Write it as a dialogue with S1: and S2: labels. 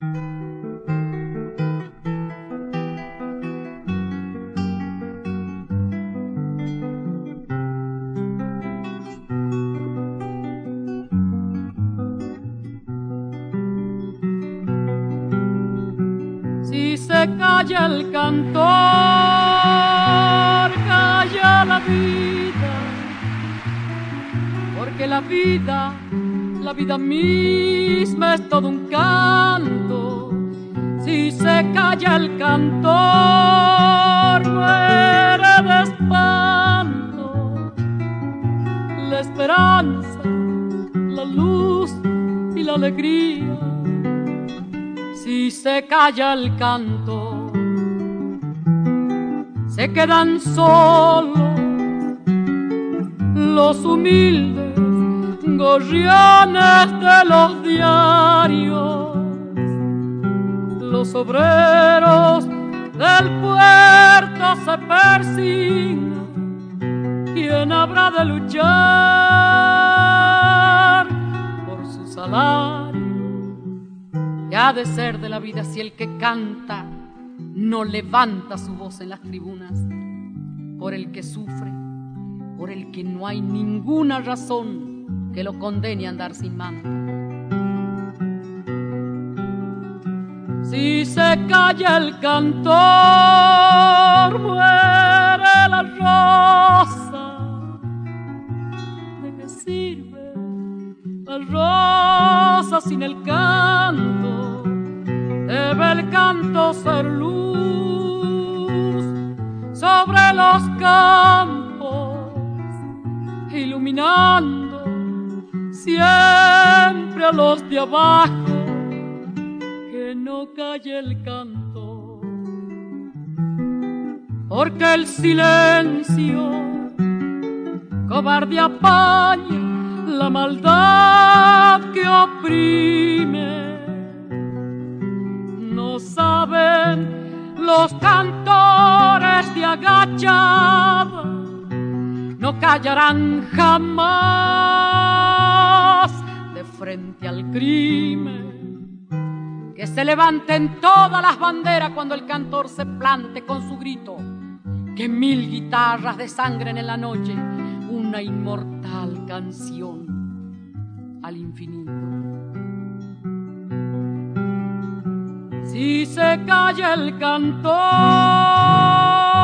S1: Si se calla el cantor, calla la vida, porque la vida misma es todo un canto. Si se calla el cantor, muere de espanto la esperanza, la luz y la alegría. Si se calla el canto, se quedan solos los humildes gorriones de los diarios, los obreros del puerto se persignan. ¿Quién habrá de luchar por su salario? ¿Qué ha de ser de la vida si el que canta no levanta su voz en las tribunas? Por el que sufre, por el que no hay ninguna razón que lo condene a andar sin manto. Si se calla el cantor, muere la rosa. ¿De qué sirve la rosa sin el canto? Debe el canto ser luz sobre los campos, iluminando siempre a los de abajo. Que no calle el canto, porque el silencio cobarde apaña la maldad que oprime. No saben los cantores de agachada, no callarán jamás de frente al crimen. Que se levanten todas las banderas cuando el cantor se plante con su grito. Que 1000 guitarras desangren en la noche una inmortal canción al infinito. Si se calla el cantor,